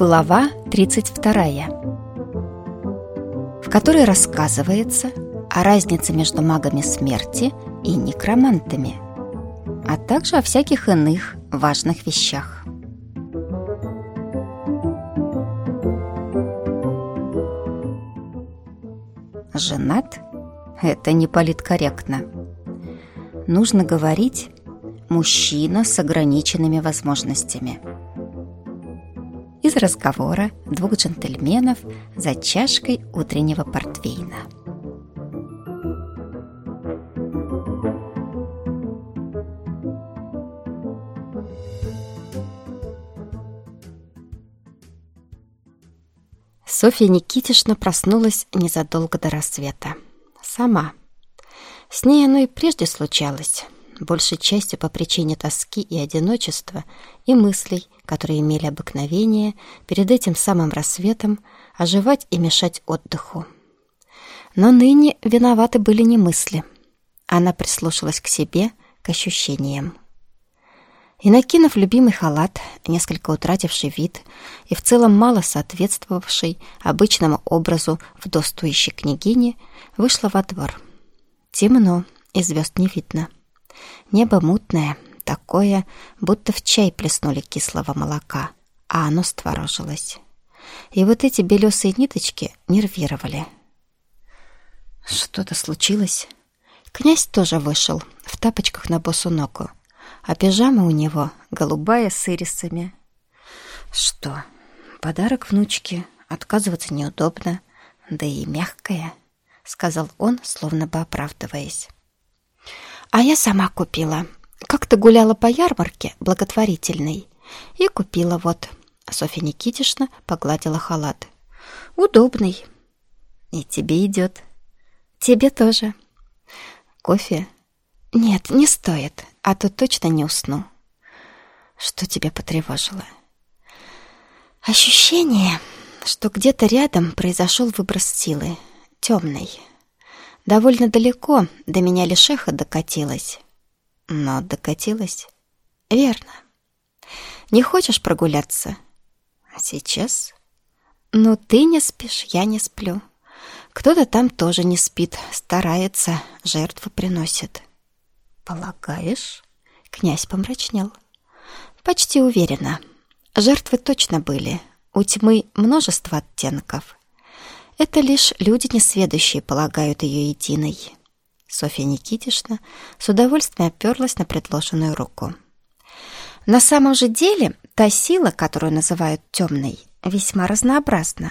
Глава 32, в которой рассказывается о разнице между магами смерти и некромантами, а также о всяких иных важных вещах. Женат – это не политкорректно. Нужно говорить «мужчина с ограниченными возможностями». Из разговора двух джентльменов за чашкой утреннего портвейна. Софья Никитишна проснулась незадолго до рассвета. Сама. С ней оно и прежде случалось, большей частью по причине тоски и одиночества, и мыслей, которые имели обыкновение перед этим самым рассветом оживать и мешать отдыху. Но ныне виноваты были не мысли. Она прислушалась к себе, к ощущениям. И, накинув любимый халат, несколько утративший вид и в целом мало соответствовавший обычному образу вдовствующей княгини, вышла во двор. Темно, и звезд не видно. Небо мутное, такое, будто в чай плеснули кислого молока, а оно створожилось. И вот эти белесые ниточки нервировали. Что-то случилось? Князь тоже вышел, в тапочках на босу ногу, а пижама у него голубая с ирисами. Что, подарок внучке, отказываться неудобно, да и мягкая, сказал он, словно бы оправдываясь. А я сама купила. Как-то гуляла по ярмарке благотворительной и купила вот. Софья Никитишна погладила халат. Удобный. И тебе идет. Тебе тоже. Кофе? Нет, не стоит, а то точно не усну. Что тебя потревожило? Ощущение, что где-то рядом произошел выброс силы, темной. Довольно далеко до меня лишеха докатилась. Но докатилась? Верно. Не хочешь прогуляться? Сейчас? Ну, ты не спишь, я не сплю. Кто-то там тоже не спит, старается, жертву приносит. Полагаешь? Князь помрачнел. Почти уверена. Жертвы точно были. У тьмы множество оттенков. Это лишь люди несведущие полагают ее единой. Софья Никитишна с удовольствием оперлась на предложенную руку. На самом же деле, та сила, которую называют темной, весьма разнообразна.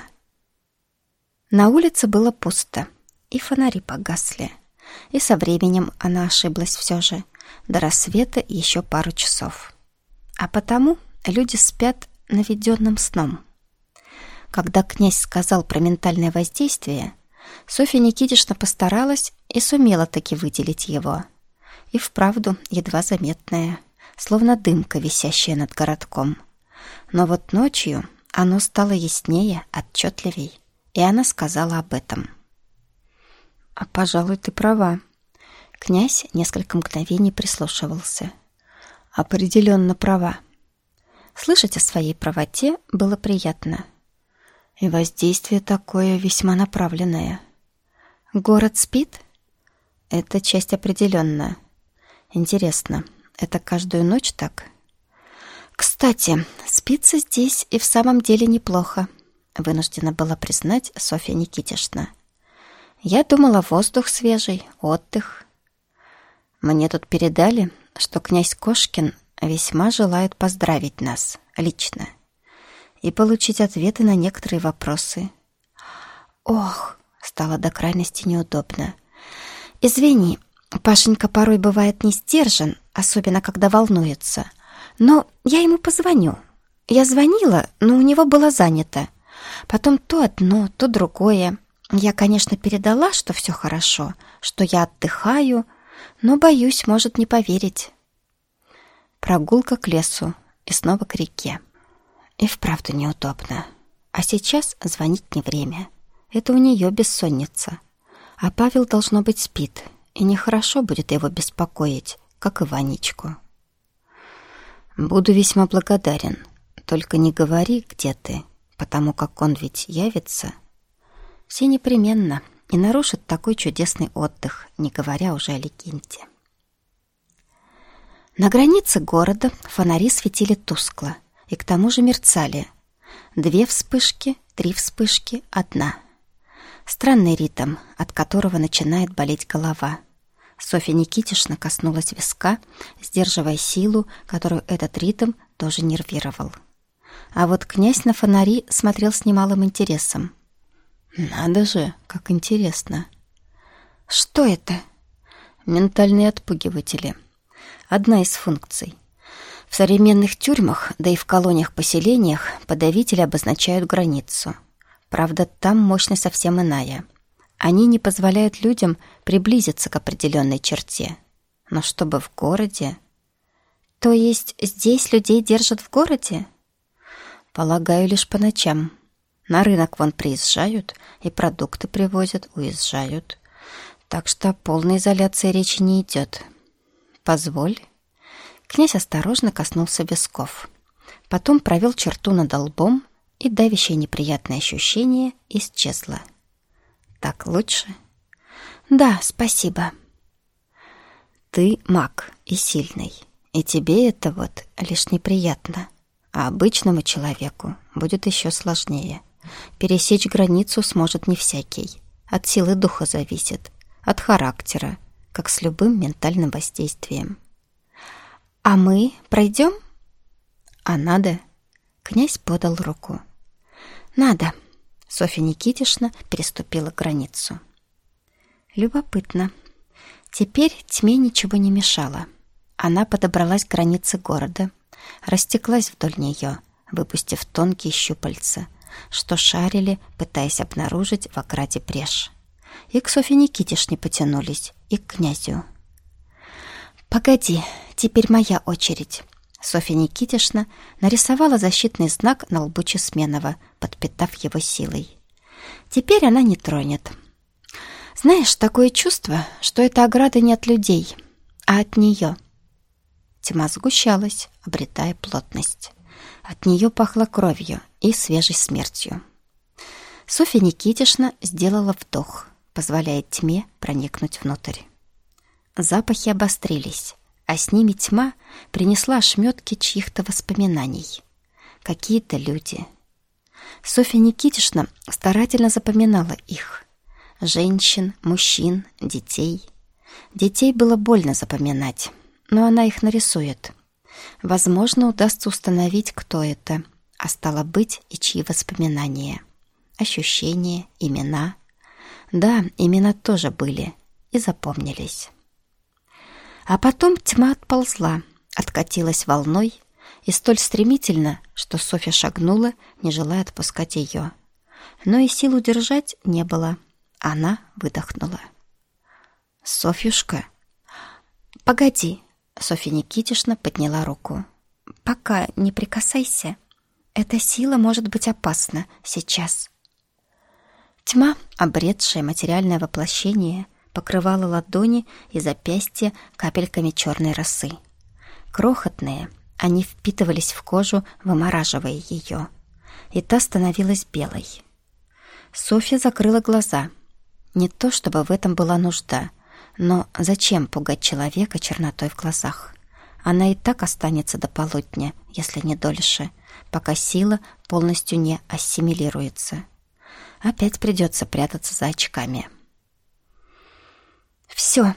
На улице было пусто, и фонари погасли. И со временем она ошиблась все же. До рассвета еще пару часов. А потому люди спят наведенным сном. Когда князь сказал про ментальное воздействие, Софья Никитишна постаралась и сумела таки выделить его. И вправду едва заметное, словно дымка, висящая над городком. Но вот ночью оно стало яснее, отчетливей, и она сказала об этом. «А, пожалуй, ты права». Князь несколько мгновений прислушивался. «Определенно права». Слышать о своей правоте было приятно. И воздействие такое весьма направленное. Город спит? Это часть определенно. Интересно, это каждую ночь так? Кстати, спится здесь и в самом деле неплохо, вынуждена была признать Софья Никитишна. Я думала, воздух свежий, отдых. Мне тут передали, что князь Кошкин весьма желает поздравить нас лично и получить ответы на некоторые вопросы. Ох, стало до крайности неудобно. Извини, Пашенька порой бывает не сдержан, особенно когда волнуется. Но я ему позвоню. Я звонила, но у него было занято. Потом то одно, то другое. Я, конечно, передала, что все хорошо, что я отдыхаю, но, боюсь, может не поверить. Прогулка к лесу и снова к реке. И вправду неудобно. А сейчас звонить не время. Это у нее бессонница. А Павел, должно быть, спит, и нехорошо будет его беспокоить, как и Ванечку. Буду весьма благодарен. Только не говори, где ты, потому как он ведь явится. Все непременно и нарушат такой чудесный отдых, не говоря уже о легенде. На границе города фонари светили тускло и к тому же мерцали. 2 вспышки, 3 вспышки, 1. Странный ритм, от которого начинает болеть голова. Софья Никитишна коснулась виска, сдерживая силу, которую этот ритм тоже нервировал. А вот князь на фонари смотрел с немалым интересом. Надо же, как интересно. Что это? Ментальные отпугиватели. Одна из функций. В современных тюрьмах, да и в колониях-поселениях подавители обозначают границу. Правда, там мощность совсем иная. Они не позволяют людям приблизиться к определенной черте. Но чтобы в городе... То есть здесь людей держат в городе? Полагаю, лишь по ночам. На рынок вон приезжают и продукты привозят, уезжают. Так что о полной изоляции речи не идет. Позволь. Князь осторожно коснулся висков. Потом провел черту над лбом, и давящее неприятное ощущение исчезло. Так лучше? Да, спасибо. Ты маг и сильный, и тебе это вот лишь неприятно. А обычному человеку будет еще сложнее. Пересечь границу сможет не всякий. От силы духа зависит, от характера, как с любым ментальным воздействием. А мы пройдем? А надо? Князь подал руку. Надо. Софья Никитишна переступила границу. Любопытно. Теперь тьме ничего не мешало. Она подобралась к границе города, растеклась вдоль нее, выпустив тонкие щупальца, что шарили, пытаясь обнаружить в ограде брешь. И к Софье Никитишне потянулись, и к князю. «Погоди, теперь моя очередь». Софья Никитишна нарисовала защитный знак на лбу Чесменова, подпитав его силой. «Теперь она не тронет. Знаешь, такое чувство, что эта ограда не от людей, а от нее». Тьма сгущалась, обретая плотность. От нее пахло кровью и свежей смертью. Софья Никитишна сделала вдох, позволяя тьме проникнуть внутрь. Запахи обострились, а с ними тьма принесла ошметки чьих-то воспоминаний. Какие-то люди. Софья Никитишна старательно запоминала их. Женщин, мужчин, детей. Детей было больно запоминать, но она их нарисует. Возможно, удастся установить, кто это, а стало быть, и чьи воспоминания. Ощущения, имена. Да, имена тоже были и запомнились. А потом тьма отползла, откатилась волной, и столь стремительно, что Софья шагнула, не желая отпускать ее. Но и сил удержать не было. Она выдохнула. «Софьюшка!» «Погоди!» Софья Никитишна подняла руку. «Пока не прикасайся. Эта сила может быть опасна сейчас». Тьма, обретшая материальное воплощение, покрывала ладони и запястья капельками черной росы. Крохотные, они впитывались в кожу, вымораживая ее, и та становилась белой. Софья закрыла глаза. Не то чтобы в этом была нужда, но зачем пугать человека чернотой в глазах? Она и так останется до полудня, если не дольше, пока сила полностью не ассимилируется. Опять придется прятаться за очками. «Все».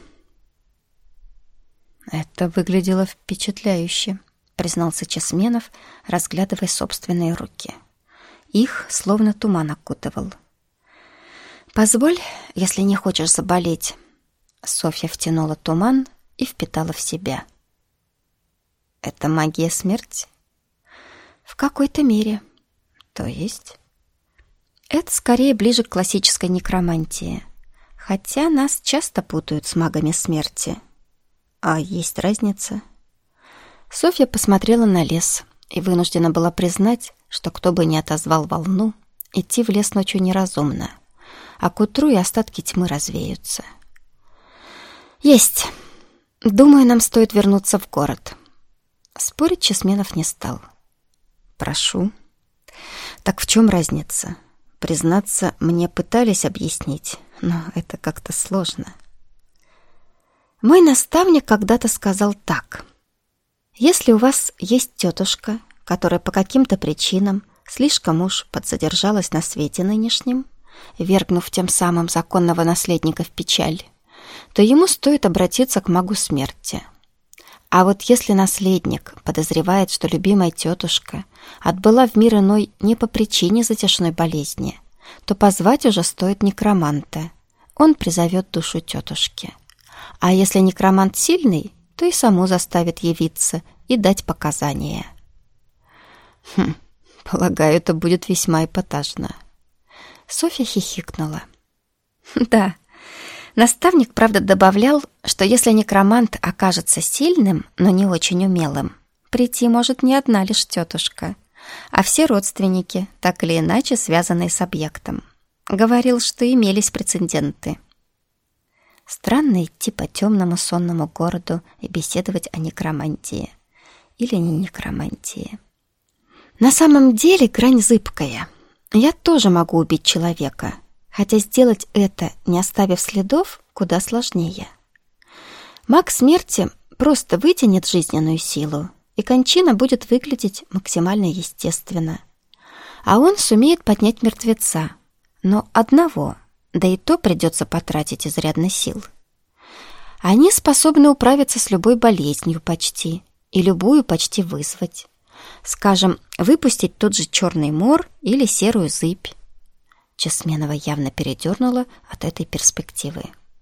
«Это выглядело впечатляюще», — признался Чесменов, разглядывая собственные руки. Их словно туман окутывал. «Позволь, если не хочешь заболеть». Софья втянула туман и впитала в себя. «Это магия смерти?» «В какой-то мере». «То есть?» «Это скорее ближе к классической некромантии. Хотя нас часто путают с магами смерти. А есть разница?» Софья посмотрела на лес и вынуждена была признать, что кто бы ни отозвал волну, идти в лес ночью неразумно, а к утру и остатки тьмы развеются. «Есть. Думаю, нам стоит вернуться в город». Спорить Чесменов не стал. «Прошу». Так в чем разница? Признаться, мне пытались объяснить, но это как-то сложно. Мой наставник когда-то сказал так. Если у вас есть тетушка, которая по каким-то причинам слишком уж подзадержалась на свете нынешнем, вергнув тем самым законного наследника в печаль, то ему стоит обратиться к магу смерти. А вот если наследник подозревает, что любимая тетушка отбыла в мир иной не по причине затяжной болезни, то позвать уже стоит некроманта. Он призовет душу тетушки. А если некромант сильный, то и саму заставит явиться и дать показания. Полагаю, это будет весьма эпатажно. Софья хихикнула. Да, наставник, правда, добавлял, что если некромант окажется сильным, но не очень умелым, прийти может не одна лишь тетушка, а все родственники, так или иначе связанные с объектом. Говорил, что имелись прецеденты. Странно идти по темному сонному городу и беседовать о некромантии. Или не некромантии. На самом деле грань зыбкая. Я тоже могу убить человека, хотя сделать это, не оставив следов, куда сложнее. Маг смерти просто вытянет жизненную силу, и кончина будет выглядеть максимально естественно. А он сумеет поднять мертвеца, но одного, да и то придется потратить изрядно сил. Они способны управиться с любой болезнью почти, и любую почти вызвать. Скажем, выпустить тот же черный мор или серую зыбь. Чесменова явно передернула от этой перспективы.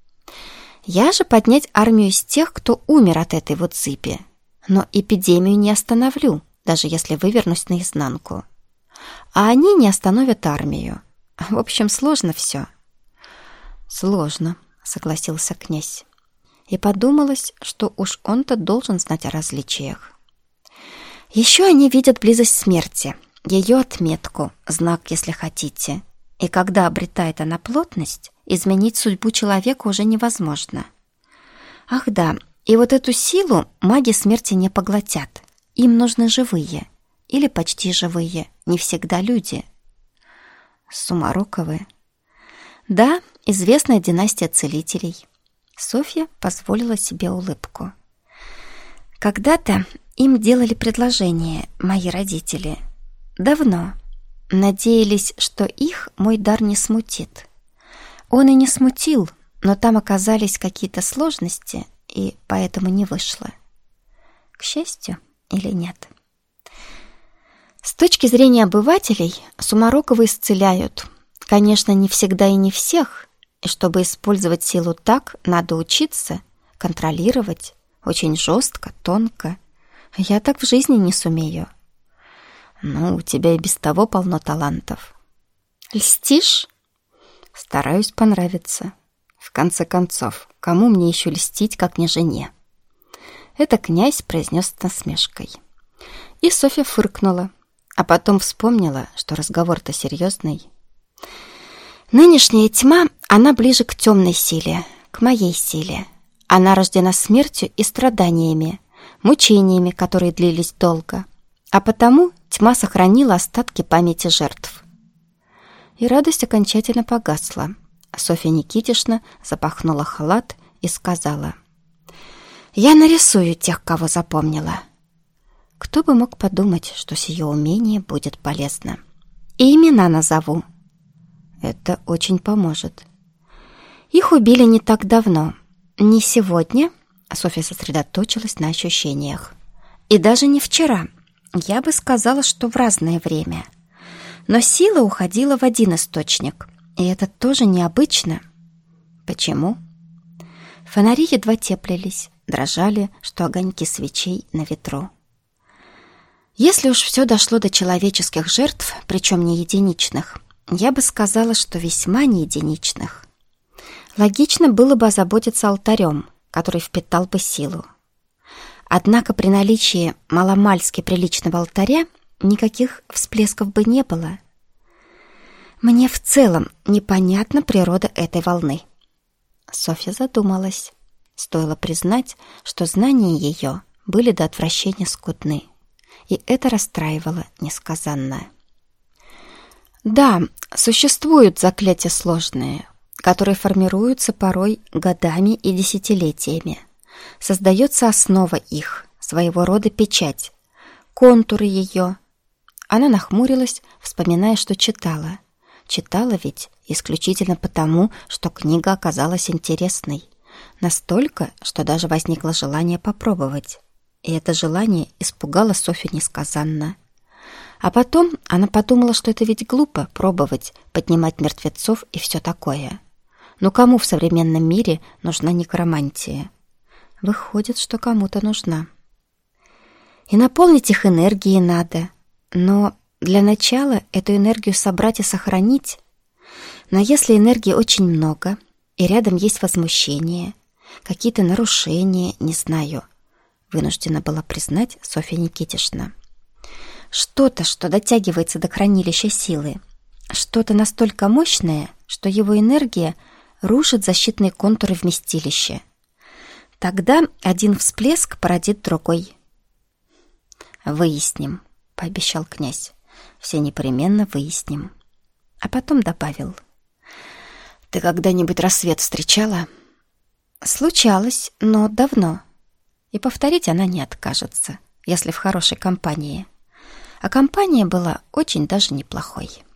Я же поднять армию из тех, кто умер от этой вот зыби. Но эпидемию не остановлю, даже если вывернусь наизнанку. А они не остановят армию. В общем, сложно все. Сложно, согласился князь. И подумалось, что уж он-то должен знать о различиях. Еще они видят близость смерти, ее отметку, знак, если хотите. И когда обретает она плотность, изменить судьбу человека уже невозможно. Ах да, и вот эту силу маги смерти не поглотят. Им нужны живые, или почти живые, не всегда люди. Сумароковы. Да, известная династия целителей. Софья позволила себе улыбку. Когда-то им делали предложение мои родители. Давно. Надеялись, что их мой дар не смутит. Он и не смутил, но там оказались какие-то сложности, и поэтому не вышло. К счастью или нет? С точки зрения обывателей, Сумароковы исцеляют. Конечно, не всегда и не всех, и чтобы использовать силу так, надо учиться, контролировать, очень жестко, тонко. Я так в жизни не сумею. Ну, у тебя и без того полно талантов. Льстишь? Стараюсь понравиться. В конце концов, кому мне еще льстить, как не жене? Это князь произнес с насмешкой. И Софья фыркнула, а потом вспомнила, что разговор-то серьезный. Нынешняя тьма, она ближе к темной силе, к моей силе. Она рождена смертью и страданиями, мучениями, которые длились долго. А потому тьма сохранила остатки памяти жертв. И радость окончательно погасла. Софья Никитишна запахнула халат и сказала: «Я нарисую тех, кого запомнила». Кто бы мог подумать, что сие умение будет полезно. И имена назову. Это очень поможет. Их убили не так давно. Не сегодня. Софья сосредоточилась на ощущениях. И даже не вчера. Я бы сказала, что в разное время. Но сила уходила в один источник. И это тоже необычно. Почему? Фонари едва теплились, дрожали, что огоньки свечей на ветру. Если уж все дошло до человеческих жертв, причем не единичных, я бы сказала, что весьма не единичных. Логично было бы озаботиться алтарем, который впитал бы силу. Однако при наличии маломальски приличного алтаря никаких всплесков бы не было. Мне в целом непонятна природа этой волны. Софья задумалась. Стоило признать, что знания ее были до отвращения скудны. И это расстраивало несказанно. Да, существуют заклятия сложные, которые формируются порой годами и десятилетиями. Создается основа их, своего рода печать, контуры ее. Она нахмурилась, вспоминая, что читала. Читала ведь исключительно потому, что книга оказалась интересной. Настолько, что даже возникло желание попробовать. И это желание испугало Софью несказанно. А потом она подумала, что это ведь глупо пробовать поднимать мертвецов и все такое. Но кому в современном мире нужна некромантия? Выходит, что кому-то нужна. И наполнить их энергией надо. Но для начала эту энергию собрать и сохранить. Но если энергии очень много, и рядом есть возмущение, какие-то нарушения, не знаю, вынуждена была признать Софья Никитишна. Что-то, что дотягивается до хранилища силы. Что-то настолько мощное, что его энергия рушит защитные контуры вместилища. Тогда один всплеск породит другой. «Выясним», — пообещал князь. «Все непременно выясним». А потом добавил. «Ты когда-нибудь рассвет встречала?» «Случалось, но давно. И повторить она не откажется, если в хорошей компании». А компания была очень даже неплохой.